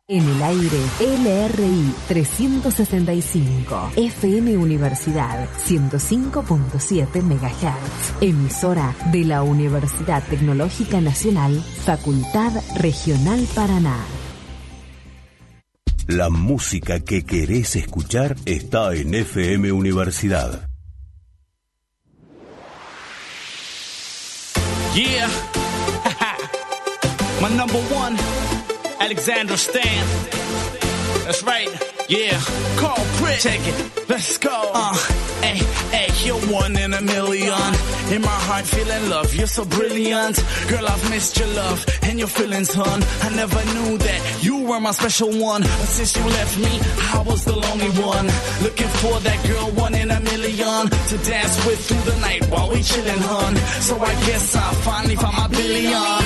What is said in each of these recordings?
En el aire, LRI 365, FM Universidad 105.7 MHz, emisora de la Universidad Tecnológica Nacional, Facultad Regional Paraná. La música que querés escuchar está en FM Universidad. Yeah, my number one, Alexander Stan. That's right. Yeah, Carl Pritt. Check it. Let's go. Hey, hey, you're one in a million. In my heart, feeling love. You're so brilliant. Girl, I've missed your love and your feelings, hon. I never knew that you were my special one. But since you left me, I was the lonely one. Looking for that girl, one in a million. To dance with through the night while we chillin', hon. So I guess I finally found my billion.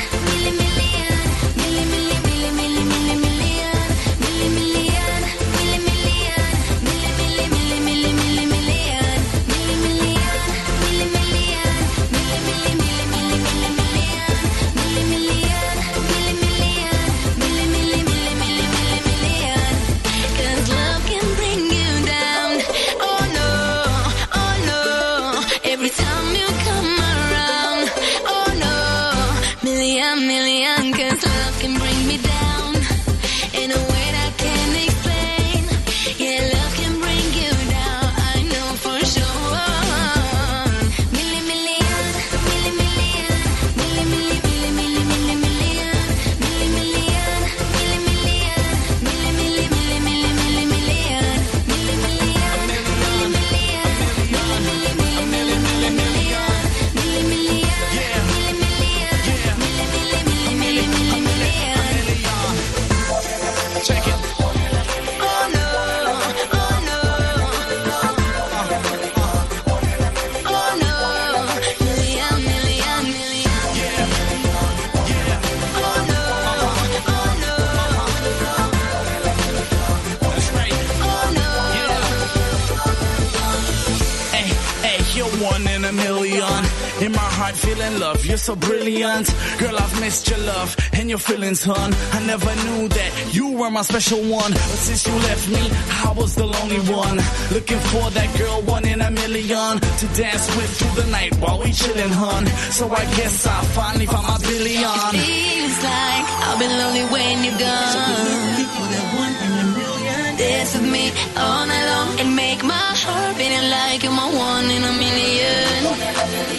In my heart, feeling love, you're so brilliant. Girl, I've missed your love and your feelings, hon. I never knew that you were my special one. But since you left me, I was the lonely one. Looking for that girl, one in a million. To dance with through the night while we chillin', hon. So I guess I finally found my billion. Feels like I've been lonely when you're gone. So be looking for that one in a million. Dance with me all night long and make my heart beating like you're my one in a million.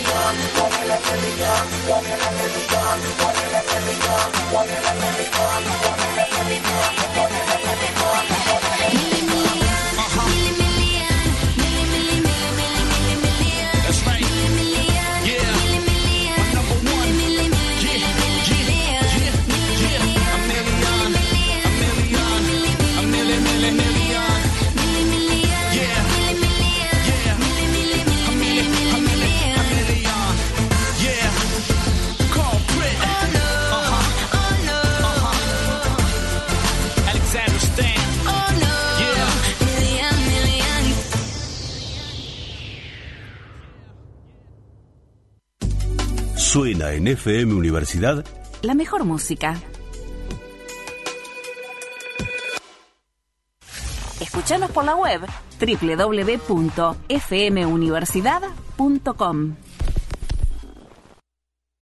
Suena en FM Universidad la mejor música. Escuchanos por la web www.fmuniversidad.com.